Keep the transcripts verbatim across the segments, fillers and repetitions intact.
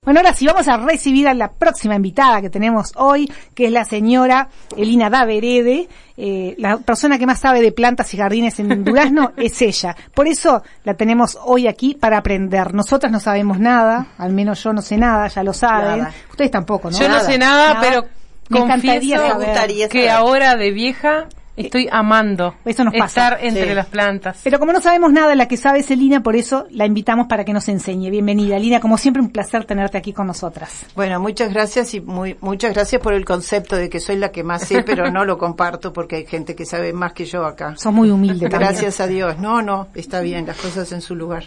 Bueno, ahora sí vamos a recibir a la próxima invitada que tenemos hoy, que es la señora Elina Daverede. Eh, la persona que más sabe de plantas y jardines en Durazno es ella. Por eso la tenemos hoy aquí para aprender. Nosotras no sabemos nada, al menos yo no sé nada, ya lo saben. Nada. Ustedes tampoco, ¿no? Yo no nada. sé nada, nada. pero Me confieso encantaría saber. que ahora de vieja estoy amando Eso nos pasa. estar entre Sí. las plantas. Pero como no sabemos nada, la que sabe es Elina, por eso la invitamos para que nos enseñe. Bienvenida, Elina. Como siempre, un placer tenerte aquí con nosotras. Bueno, muchas gracias y muy muchas gracias por el concepto de que soy la que más sé, pero no lo comparto porque hay gente que sabe más que yo acá. Sos muy humilde también. Gracias a Dios. No, no, está bien, las cosas en su lugar.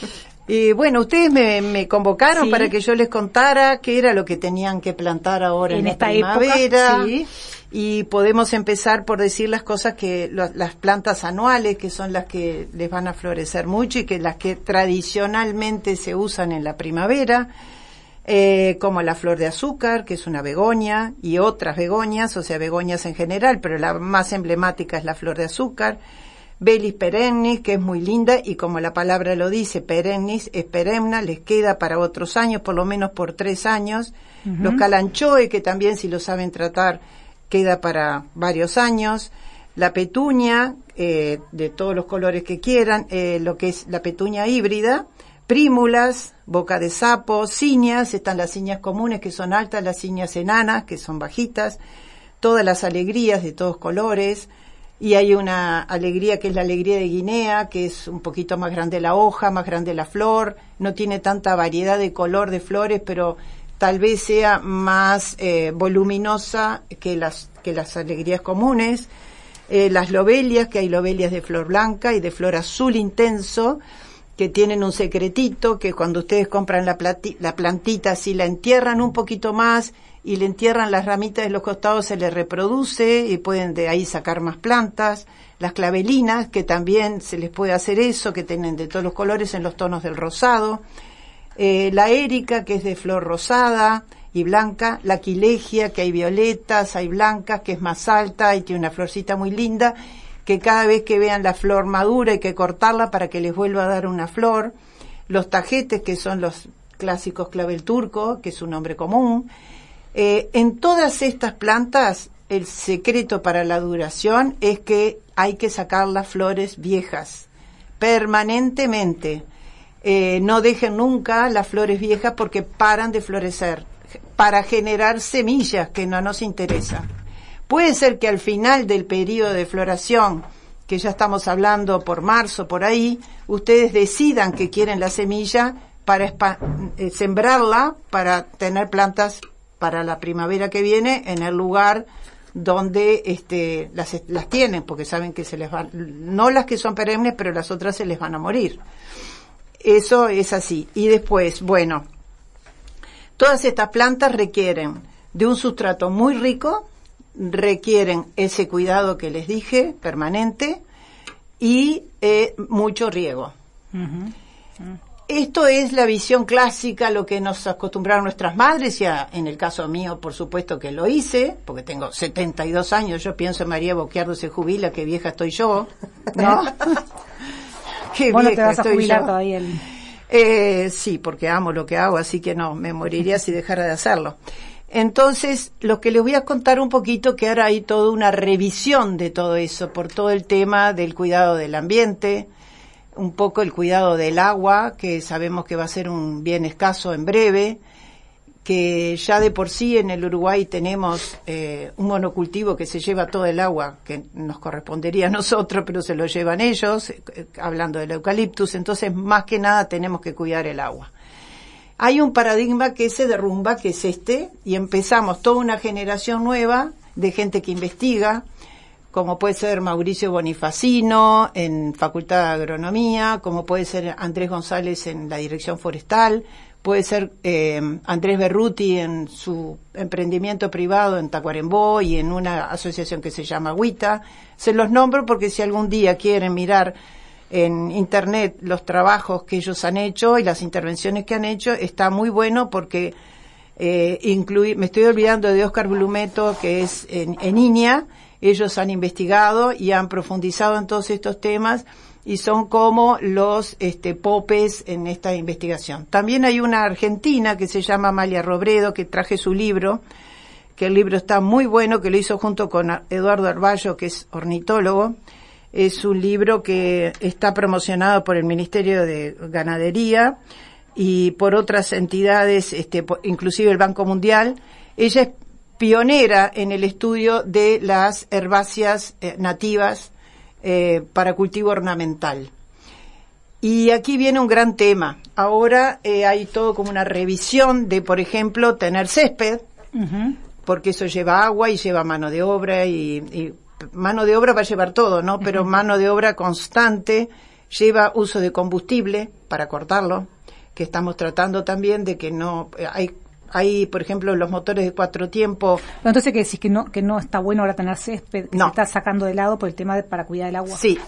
Y bueno, ustedes me, me convocaron Sí. para que yo les contara qué era lo que tenían que plantar ahora en, En la esta primavera. época, sí. Y podemos empezar por decir las cosas que, lo- las plantas anuales, que son las que les van a florecer mucho y que las que tradicionalmente se usan en la primavera, eh, como la flor de azúcar, que es una begonia, y otras begonias, o sea, begonias en general, pero la más emblemática es la flor de azúcar. Bellis perennis, que es muy linda, y como la palabra lo dice, perennis es perenne, les queda para otros años, por lo menos por tres años. Ujú. Los calanchoe, que también si lo saben tratar, queda para varios años. La petunia, eh, de todos los colores que quieran, eh, lo que es la petunia híbrida, prímulas, boca de sapo, ciñas, están las ciñas comunes que son altas, las ciñas enanas que son bajitas, todas las alegrías de todos colores, y hay una alegría que es la alegría de Guinea, que es un poquito más grande la hoja, más grande la flor, no tiene tanta variedad de color de flores, pero tal vez sea más eh, voluminosa que las que las alegrías comunes. Eh, las lobelias, que hay lobelias de flor blanca y de flor azul intenso, que tienen un secretito, que cuando ustedes compran la, plati- la plantita, si la entierran un poquito más y le entierran las ramitas de los costados, se les reproduce y pueden de ahí sacar más plantas. Las clavelinas, que también se les puede hacer eso, que tienen de todos los colores en los tonos del rosado. Eh, la érica, que es de flor rosada y blanca. La quilegia, que hay violetas, hay blancas, que es más alta y tiene una florcita muy linda, que cada vez que vean la flor madura hay que cortarla para que les vuelva a dar una flor. Los tajetes, que son los clásicos clavel turco, que es un nombre común. Eh, en todas estas plantas, el secreto para la duración es que hay que sacar las flores viejas, permanentemente. Eh, no dejen nunca las flores viejas porque paran de florecer, para generar semillas, que no nos interesa. Puede ser que al final del periodo de floración, que ya estamos hablando por marzo, por ahí, ustedes decidan que quieren la semilla para espa- eh, sembrarla, para tener plantas para la primavera que viene en el lugar donde este las, las tienen, porque saben que se les van, no las que son perennes, pero las otras se les van a morir. Eso es así. Y después, bueno, todas estas plantas requieren de un sustrato muy rico, requieren ese cuidado que les dije, permanente, y eh, mucho riego. Ujú. Esto es la visión clásica, lo que nos acostumbraron nuestras madres, y a- en el caso mío, por supuesto que lo hice, porque tengo setenta y dos años, yo pienso María Boquiardo se jubila, qué vieja estoy yo, ¿no? Qué Vos no te vieja vas a estoy jubilar yo. todavía. El... Eh, sí, porque amo lo que hago, así que no, me moriría si dejara de hacerlo. Entonces, lo que les voy a contar un poquito, que ahora hay toda una revisión de todo eso, por todo el tema del cuidado del ambiente, un poco el cuidado del agua, que sabemos que va a ser un bien escaso en breve, que ya de por sí en el Uruguay tenemos eh, un monocultivo que se lleva todo el agua que nos correspondería a nosotros, pero se lo llevan ellos, eh, eh, hablando del eucaliptus, entonces más que nada tenemos que cuidar el agua. Hay un paradigma que se derrumba, que es este, y empezamos toda una generación nueva de gente que investiga, como puede ser Mauricio Bonifacino en Facultad de Agronomía, como puede ser Andrés González en la Dirección Forestal, puede ser eh, Andrés Berruti en su emprendimiento privado en Tacuarembó y en una asociación que se llama Agüita. Se los nombro porque si algún día quieren mirar en internet los trabajos que ellos han hecho y las intervenciones que han hecho, está muy bueno porque eh, incluir, me estoy olvidando de Oscar Blumeto, que es en, en Iña. Ellos han investigado y han profundizado en todos estos temas y son como los este, popes en esta investigación. También hay una argentina que se llama Amalia Robredo, que traje su libro, que el libro está muy bueno, que lo hizo junto con Eduardo Arballo, que es ornitólogo. Es un libro que está promocionado por el Ministerio de Ganadería y por otras entidades, este, inclusive el Banco Mundial. Ella es pionera en el estudio de las herbáceas eh, nativas eh, para cultivo ornamental. Y aquí viene un gran tema. Ahora eh, hay todo como una revisión de, por ejemplo, tener césped, uh-huh. porque eso lleva agua y lleva mano de obra y, y mano de obra va a llevar todo, ¿no? Pero uh-huh. mano de obra constante, lleva uso de combustible para cortarlo, que estamos tratando también de que no hay Hay, por ejemplo, los motores de cuatro tiempos. Pero entonces, ¿qué decís? ¿Que no que no está bueno ahora tener césped? ¿Que no. se está sacando de lado por el tema de, para cuidar el agua? Sí.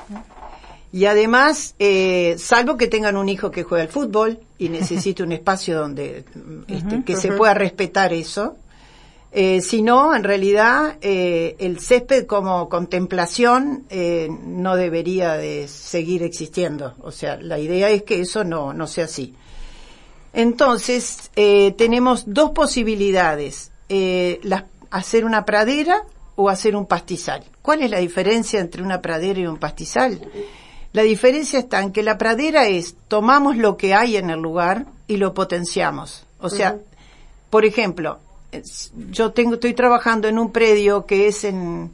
Y además, eh, salvo que tengan un hijo que juega al fútbol y necesite un espacio donde este, uh-huh. que uh-huh. se pueda respetar eso. Eh, si no, en realidad, eh, el césped como contemplación eh, no debería de seguir existiendo. O sea, la idea es que eso no, no sea así. Entonces, eh, tenemos dos posibilidades, eh, las, hacer una pradera o hacer un pastizal. ¿Cuál es la diferencia entre una pradera y un pastizal? La diferencia está en que la pradera es, tomamos lo que hay en el lugar y lo potenciamos. O sea, uh-huh. por ejemplo, yo tengo, estoy trabajando en un predio que es en,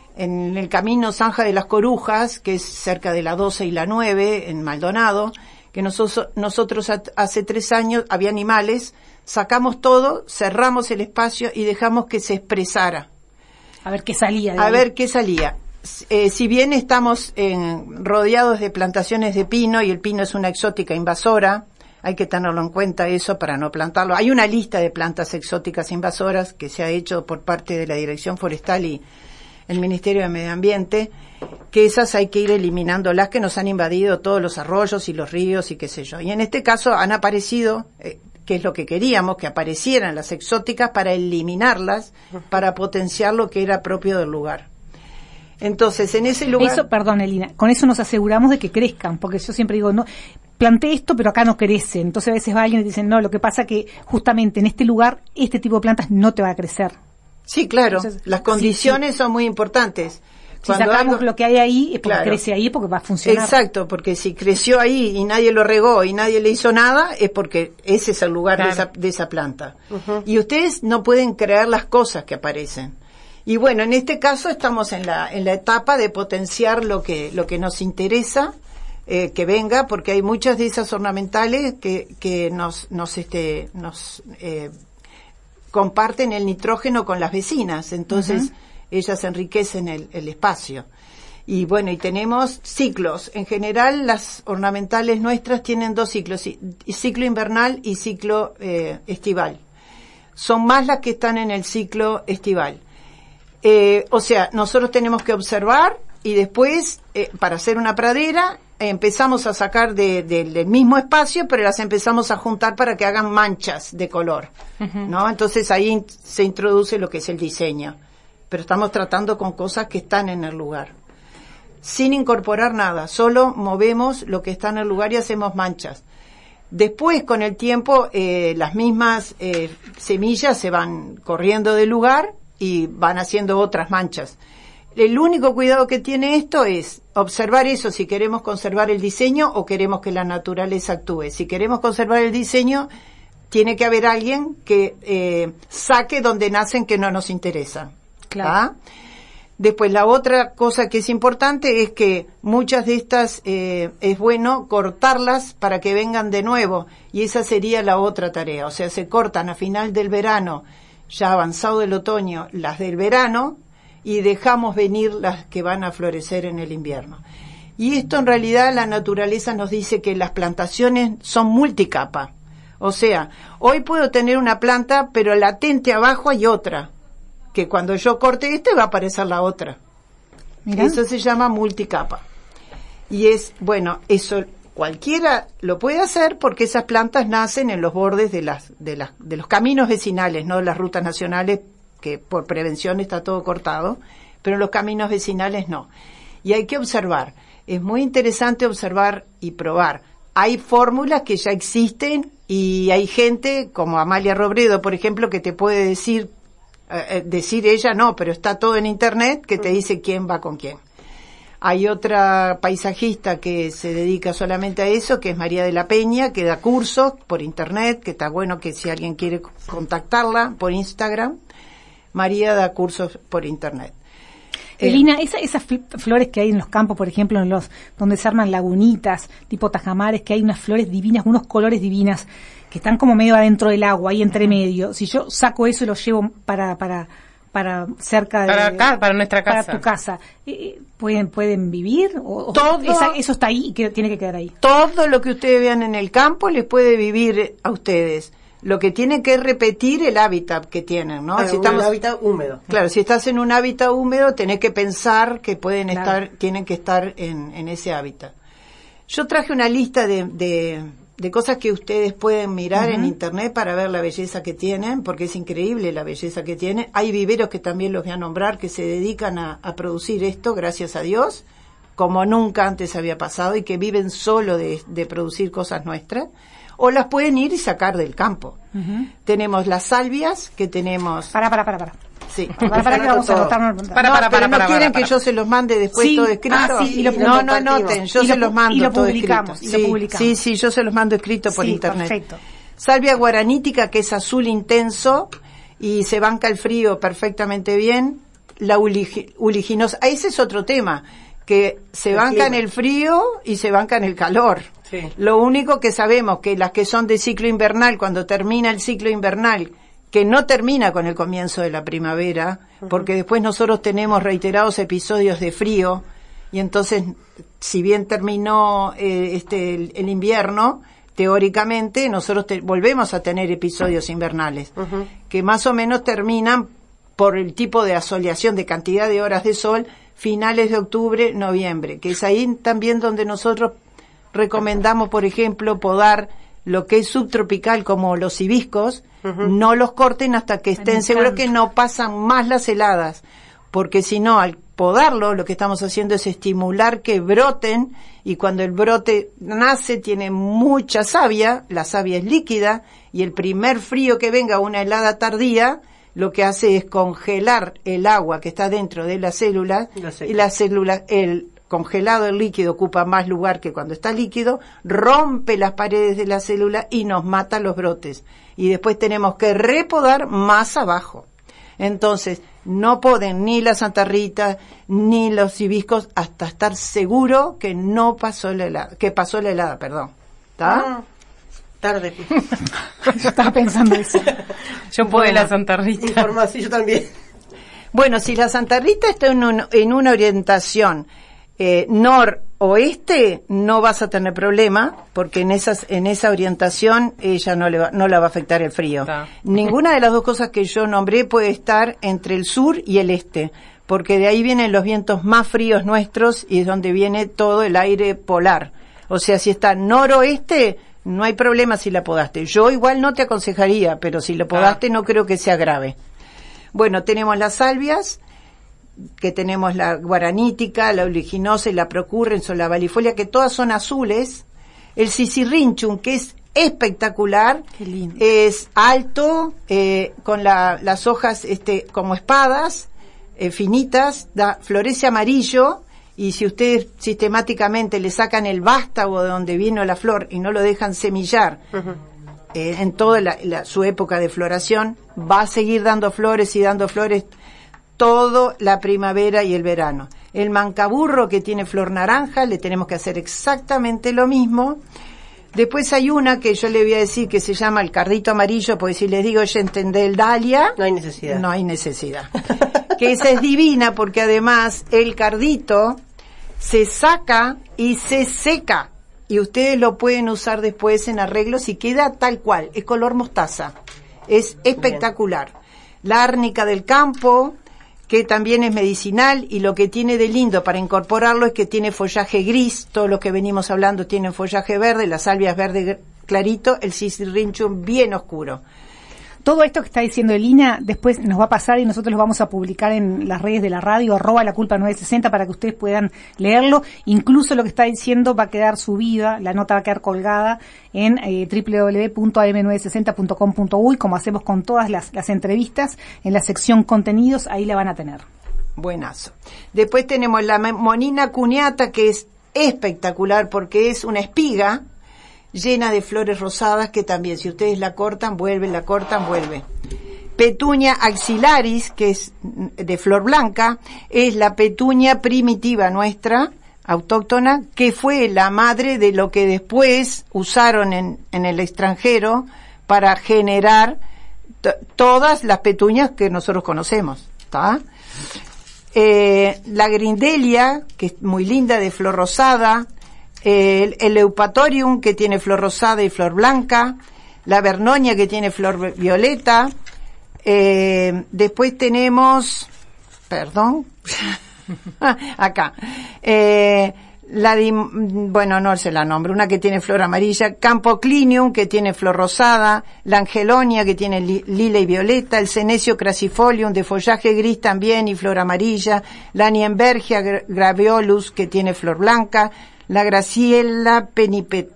en el camino Zanja de las Corujas, que es cerca de la doce y la nueve, en Maldonado, que nosotros, nosotros hace tres años había animales, sacamos todo, cerramos el espacio y dejamos que se expresara. A ver qué salía. De a ahí. ver qué salía. Eh, si bien estamos en, rodeados de plantaciones de pino, y el pino es una exótica invasora, hay que tenerlo en cuenta eso para no plantarlo. Hay una lista de plantas exóticas invasoras que se ha hecho por parte de la Dirección Forestal y el Ministerio de Medio Ambiente, que esas hay que ir eliminando, las que nos han invadido todos los arroyos y los ríos y qué sé yo. Y en este caso han aparecido, eh, que es lo que queríamos, que aparecieran las exóticas para eliminarlas, para potenciar lo que era propio del lugar. Entonces, en ese lugar... Eso, perdón, Elina, con eso nos aseguramos de que crezcan, porque yo siempre digo, no, planté esto, pero acá no crece. Entonces a veces va alguien y dice, no, lo que pasa que justamente en este lugar, este tipo de plantas no te va a crecer. Sí, claro, Entonces, las condiciones sí, sí. son muy importantes. Si Cuando sacamos algo, lo que hay ahí, es porque claro, crece ahí, porque va a funcionar. Exacto, porque si creció ahí y nadie lo regó y nadie le hizo nada, es porque ese es el lugar claro. de, esa, de esa planta. Uh-huh. Y ustedes no pueden creer las cosas que aparecen. Y bueno, en este caso estamos en la en la etapa de potenciar lo que lo que nos interesa eh, que venga, porque hay muchas de esas ornamentales que que nos nos este nos eh, comparten el nitrógeno con las vecinas, entonces uh-huh. ellas enriquecen el, el espacio. Y bueno, y tenemos ciclos. En general, las ornamentales nuestras tienen dos ciclos, ciclo invernal y ciclo eh, estival. Son más las que están en el ciclo estival. Eh, o sea, nosotros tenemos que observar y después, eh, para hacer una pradera, eh, empezamos a sacar de, de, del mismo espacio, pero las empezamos a juntar para que hagan manchas de color, uh-huh. ¿no? Entonces ahí in- se introduce lo que es el diseño. Pero estamos tratando con cosas que están en el lugar. Sin incorporar nada, solo movemos lo que está en el lugar y hacemos manchas. Después, con el tiempo, eh, las mismas eh, semillas se van corriendo del lugar y van haciendo otras manchas. El único cuidado que tiene esto es observar eso, si queremos conservar el diseño o queremos que la naturaleza actúe. Si queremos conservar el diseño, tiene que haber alguien que eh, saque donde nacen que no nos interesa. Claro. ¿Ah? Después, la otra cosa que es importante es que muchas de estas eh, es bueno cortarlas para que vengan de nuevo, y esa sería la otra tarea. O sea, se cortan a final del verano, ya avanzado el otoño, las del verano, y dejamos venir las que van a florecer en el invierno. Y esto en realidad la naturaleza nos dice que las plantaciones son multicapa. O sea, hoy puedo tener una planta, pero latente abajo hay otra, que cuando yo corte este va a aparecer la otra. ¿Mirá? Eso se llama multicapa. Y es, bueno, eso cualquiera lo puede hacer porque esas plantas nacen en los bordes de las, de las, de los caminos vecinales, no las rutas nacionales, que por prevención está todo cortado, pero los caminos vecinales no. Y hay que observar. es muy interesante observar y probar. Hay fórmulas que ya existen y hay gente como Amalia Robredo, por ejemplo, que te puede decir, eh, decir ella no, pero está todo en internet, que te dice quién va con quién. Hay otra paisajista que se dedica solamente a eso, que es María de la Peña, que da cursos por internet, que está bueno que si alguien quiere contactarla por Instagram, María da cursos por internet. Elina, esa, esas flores que hay en los campos, por ejemplo, en los donde se arman lagunitas, tipo tajamares, que hay unas flores divinas, unos colores divinas, que están como medio adentro del agua, ahí entre medio. Si yo saco eso y lo llevo para para para cerca de... Para acá, para nuestra casa. Para tu casa. Eh, ¿Pueden pueden vivir? O, todo, esa, ¿Eso está ahí y que tiene que quedar ahí? Todo lo que ustedes vean en el campo les puede vivir a ustedes. Lo que tiene que repetir el hábitat que tienen, ¿no? Ah, si estamos, un hábitat húmedo. Claro, si estás en un hábitat húmedo, tenés que pensar que pueden claro. estar, tienen que estar en, en ese hábitat. Yo traje una lista de, de, de cosas que ustedes pueden mirar uh-huh. en internet para ver la belleza que tienen, porque es increíble la belleza que tienen. Hay viveros que también los voy a nombrar que se dedican a, a producir esto, gracias a Dios, como nunca antes había pasado, y que viven solo de, de producir cosas nuestras. O las pueden ir y sacar del campo. Uh-huh. Tenemos las salvias, que tenemos... Para, para, para, para. Sí. Para, para, que vamos a anotar. Para, no, para, pero para, no para, quieren para, para. que yo se los mande después sí. todo escrito. Ah, sí, y lo no, no anoten, yo y se lo, los mando y lo todo publicamos, escrito. y lo Sí, publicamos. sí, sí, yo se los mando escrito por sí, internet. Perfecto. Salvia guaranítica, que es azul intenso y se banca el frío perfectamente bien. La ulig- uliginosa, ese es otro tema, que se el banca clima. En el frío y se banca en el calor. Sí. Lo único que sabemos que las que son de ciclo invernal, cuando termina el ciclo invernal, que no termina con el comienzo de la primavera, uh-huh. porque después nosotros tenemos reiterados episodios de frío, y entonces, si bien terminó eh, este el, el invierno, teóricamente nosotros te, volvemos a tener episodios invernales, uh-huh. que más o menos terminan por el tipo de asoleación, de cantidad de horas de sol, finales de octubre, noviembre, que es ahí también donde nosotros recomendamos, por ejemplo, podar lo que es subtropical, como los hibiscos, uh-huh. no los corten hasta que estén seguros que no pasan más las heladas, porque si no, al podarlo, lo que estamos haciendo es estimular que broten, y cuando el brote nace tiene mucha savia, la savia es líquida, y el primer frío que venga, una helada tardía, lo que hace es congelar el agua que está dentro de la célula, y la célula, el congelado, el líquido, ocupa más lugar que cuando está líquido, rompe las paredes de la célula y nos mata los brotes. Y después tenemos que repodar más abajo. Entonces, no poden ni la Santa Rita ni los hibiscos hasta estar seguro que no pasó la helada, que pasó la helada, perdón. ¿Está? Ah, tarde. Yo estaba pensando eso. Yo puedo bueno, la Santa Rita. Informa, sí, yo también. Bueno, si la Santa Rita está en, un, en una orientación eh, noroeste, no vas a tener problema, porque en esas en esa orientación ella no le va, no la va a afectar el frío. No. Ninguna de las dos cosas que yo nombré puede estar entre el sur y el este, porque de ahí vienen los vientos más fríos nuestros y es donde viene todo el aire polar. O sea, si está noroeste, no hay problema si la podaste. Yo igual no te aconsejaría, pero si lo podaste ah. no creo que sea grave. Bueno, tenemos las salvias, que tenemos la guaranítica, la oliginosa y la procurrens o la balifolia, que todas son azules. El sisirrinchum, que es espectacular, qué lindo. Es alto, eh, con la, las hojas este como espadas, eh, finitas, da, florece amarillo, y si ustedes sistemáticamente le sacan el vástago de donde vino la flor y no lo dejan semillar, uh-huh. eh, en toda la, la, su época de floración, va a seguir dando flores y dando flores todo la primavera y el verano. El mancaburro, que tiene flor naranja, le tenemos que hacer exactamente lo mismo. Después hay una que yo le voy a decir que se llama el cardito amarillo, porque si les digo ya entendé el dalia, no hay necesidad. No hay necesidad. Que esa es divina, porque además el cardito se saca y se seca, y ustedes lo pueden usar después en arreglos y queda tal cual, es color mostaza, es espectacular. Bien. La árnica del campo, que también es medicinal, y lo que tiene de lindo para incorporarlo es que tiene follaje gris, todos los que venimos hablando tienen follaje verde, la salvia es verde clarito, el sisirrinchum bien oscuro. todo esto que está diciendo Elina después nos va a pasar y nosotros lo vamos a publicar en las redes de la radio, arroba la culpa nueve sesenta, para que ustedes puedan leerlo. Incluso lo que está diciendo va a quedar subida, la nota va a quedar colgada en eh, doble u doble u doble u punto a eme novecientos sesenta punto com punto u y, como hacemos con todas las, las entrevistas, en la sección contenidos, ahí la van a tener. Buenazo. Después tenemos la monina cuneata, que es espectacular porque es una espiga llena de flores rosadas que también, si ustedes la cortan, vuelve, la cortan, vuelve. Petunia axillaris, que es de flor blanca, es la petunia primitiva nuestra, autóctona, que fue la madre de lo que después usaron en, en el extranjero para generar t- todas las petuñas que nosotros conocemos, ¿está? Eh, la grindelia, que es muy linda, de flor rosada, el, el eupatorium, que tiene flor rosada y flor blanca, la vernonia, que tiene flor violeta, eh, después tenemos, perdón, acá, eh, la di, bueno, no sé la nombre, una que tiene flor amarilla, Campoclinium, que tiene flor rosada, la Angelonia, que tiene li, lila y violeta, el Senecio crassifolium, de follaje gris también y flor amarilla, la Nienbergia graveolus, que tiene flor blanca, la Graciela penipet,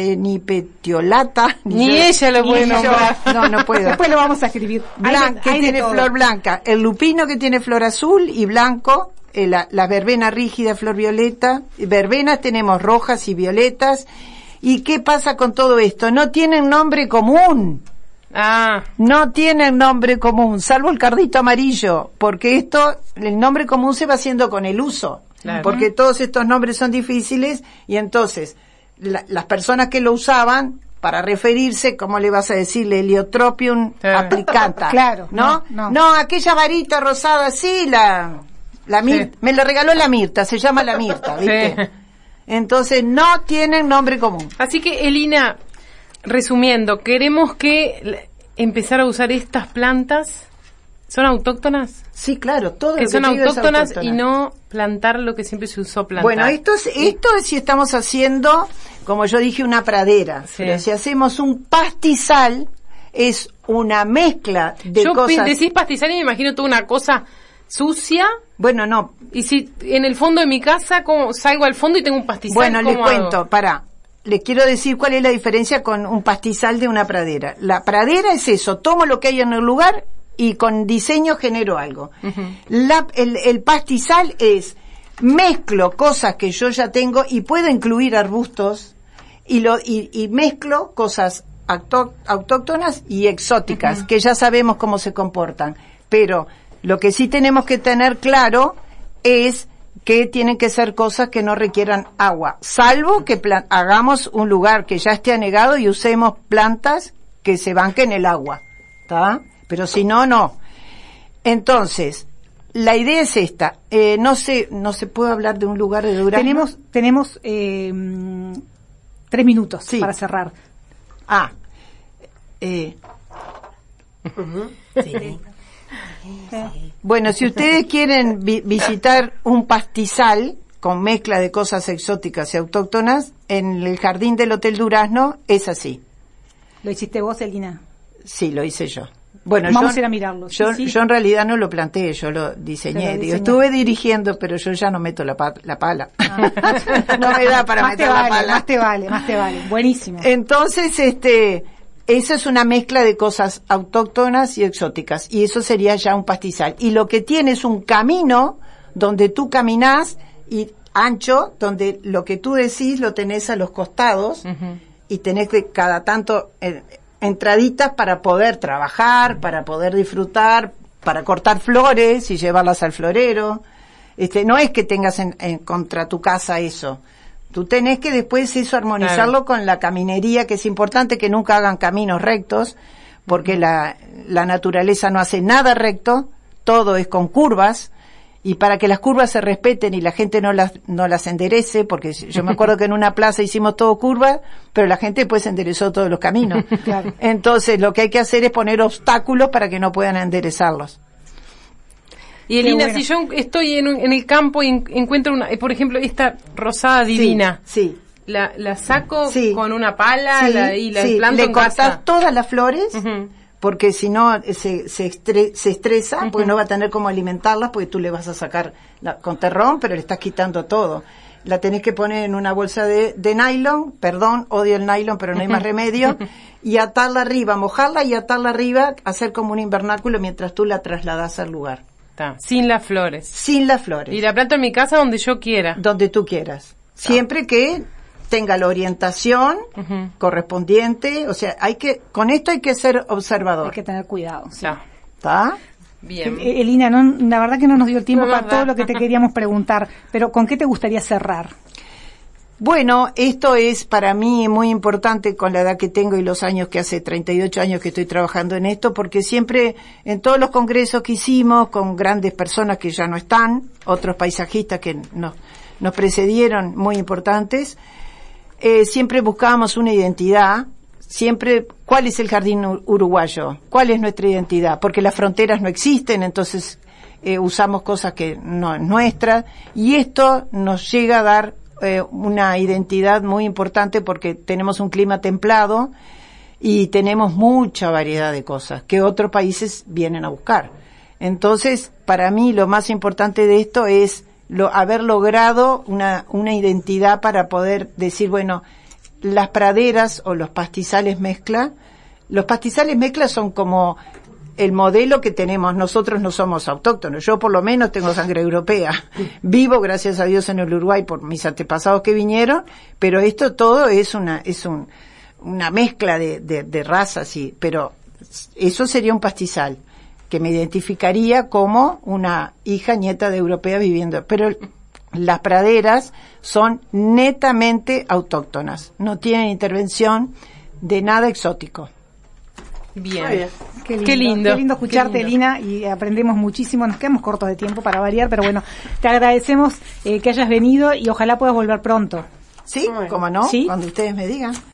penipetiolata, ni, ni ella lo puede nombrar. No, no puedo. Después lo vamos a escribir. Blanca, que tiene flor blanca, el lupino, que tiene flor azul y blanco, eh, la, la verbena rígida, flor violeta, verbenas tenemos rojas y violetas. ¿Y qué pasa con todo esto? No tienen nombre común. Ah. No tienen nombre común, salvo el cardito amarillo, porque esto, el nombre común se va haciendo con el uso. Claro. Porque todos estos nombres son difíciles y entonces la, las personas que lo usaban para referirse, ¿cómo le vas a decir? Heliotropium sí. applicata. Claro. ¿No? No, no. No, aquella varita rosada, sí, la, la Mirta, sí. Me lo regaló la Mirta, se llama la Mirta, ¿viste? Sí. Entonces no tienen nombre común. Así que, Elina, resumiendo, queremos que empezar a usar estas plantas. ¿Son autóctonas? Sí, claro, todo que lo son que autóctonas, es autóctona. Y no plantar lo que siempre se usó plantar. Bueno, esto es, esto es si estamos haciendo, como yo dije, una pradera. Sí. Pero si hacemos un pastizal, es una mezcla de yo cosas. Yo decís pastizal y me imagino toda una cosa sucia. Bueno, no. Y si en el fondo de mi casa, como salgo al fondo y tengo un pastizal. Bueno, les hago? cuento, pará. Les quiero decir cuál es la diferencia con un pastizal de una pradera. La pradera es eso, tomo lo que hay en el lugar y con diseño genero algo. Uh-huh. La, el, el pastizal es, mezclo cosas que yo ya tengo y puedo incluir arbustos y lo y, y mezclo cosas auto, autóctonas y exóticas, uh-huh. que ya sabemos cómo se comportan. Pero lo que sí tenemos que tener claro es que tienen que ser cosas que no requieran agua, salvo que plan- hagamos un lugar que ya esté anegado y usemos plantas que se banquen el agua, ¿está? Pero si no, no. Entonces, la idea es esta. Eh, no sé, no se puede hablar de un lugar de durazno. Tenemos, tenemos eh, tres minutos sí. para cerrar. Ah. Eh. Uh-huh. Sí. Bueno, si ustedes quieren vi- visitar un pastizal con mezcla de cosas exóticas y autóctonas, en el jardín del Hotel Durazno es así. ¿Lo hiciste vos, Elina? Sí, lo hice yo. Bueno, Vamos yo, a ir a mirarlo. Yo, sí, sí. yo en realidad no lo planteé, yo lo diseñé. Digo, estuve dirigiendo, pero yo ya no meto la, pa- la pala. Ah. No me da para más meter te la vale, pala. Más te vale, más te vale. Buenísimo. Entonces, este, eso es una mezcla de cosas autóctonas y exóticas, y eso sería ya un pastizal. Y lo que tiene es un camino donde tú caminás y ancho, donde lo que tú decís lo tenés a los costados, uh-huh. y tenés que cada tanto eh, entraditas para poder trabajar, para poder disfrutar, para cortar flores y llevarlas al florero. Este, no es que tengas en, en contra tu casa eso. Tú tenés que después eso armonizarlo, claro. con la caminería, que es importante que nunca hagan caminos rectos, porque la, la naturaleza no hace nada recto, todo es con curvas, y para que las curvas se respeten y la gente no las, no las enderece, porque yo me acuerdo que en una plaza hicimos todo curvas, pero la gente después enderezó todos los caminos. Claro. Entonces lo que hay que hacer es poner obstáculos para que no puedan enderezarlos. Y Elina, bueno. si yo estoy en, un, en el campo y encuentro una, por ejemplo, esta rosada divina, sí, sí. La, la saco sí. con una pala, sí, la, y la sí. planto Le en cortás casa. todas las flores, uh-huh. porque si no se, se, estre, se estresa, uh-huh. porque no va a tener cómo alimentarlas, porque tú le vas a sacar la, con terrón, pero le estás quitando todo. La tenés que poner en una bolsa de, de nylon, perdón, odio el nylon, pero no hay más remedio, y atarla arriba, mojarla y atarla arriba, hacer como un invernáculo mientras tú la trasladas al lugar. Está, sin las flores. Sin las flores. Y la planto en mi casa donde yo quiera. Donde tú quieras. Está. Siempre que tenga la orientación uh-huh. correspondiente, o sea, hay que, con esto hay que ser observador. Hay que tener cuidado. Sí. ¿Está? Bien. Eh, Elina, no, la verdad que no nos dio tiempo no, para no, todo lo que te queríamos preguntar, pero ¿con qué te gustaría cerrar? Bueno, esto es para mí muy importante con la edad que tengo y los años que hace treinta y ocho años que estoy trabajando en esto, porque siempre en todos los congresos que hicimos con grandes personas que ya no están, otros paisajistas que nos, nos precedieron muy importantes, eh, siempre buscábamos una identidad. Siempre, ¿cuál es el jardín uruguayo? ¿Cuál es nuestra identidad? Porque las fronteras no existen, entonces eh, usamos cosas que no es nuestra, y esto nos llega a dar eh, una identidad muy importante porque tenemos un clima templado y tenemos mucha variedad de cosas que otros países vienen a buscar. Entonces, para mí lo más importante de esto es lo, haber logrado una, una identidad para poder decir, bueno, las praderas o los pastizales mezcla, los pastizales mezcla son como el modelo que tenemos. Nosotros no somos autóctonos, yo por lo menos tengo sangre europea, vivo gracias a Dios en el Uruguay por mis antepasados que vinieron, pero esto todo es una es un una mezcla de, de, de razas, y, pero eso sería un pastizal que me identificaría como una hija nieta de europea viviendo, pero las praderas son netamente autóctonas, no tienen intervención de nada exótico. Bien. bien. Qué lindo, qué lindo, qué lindo escucharte, qué lindo. Elina, y aprendemos muchísimo. Nos quedamos cortos de tiempo para variar, pero bueno, te agradecemos eh, que hayas venido y ojalá puedas volver pronto. Sí, cómo no, ¿sí? Cuando ustedes me digan.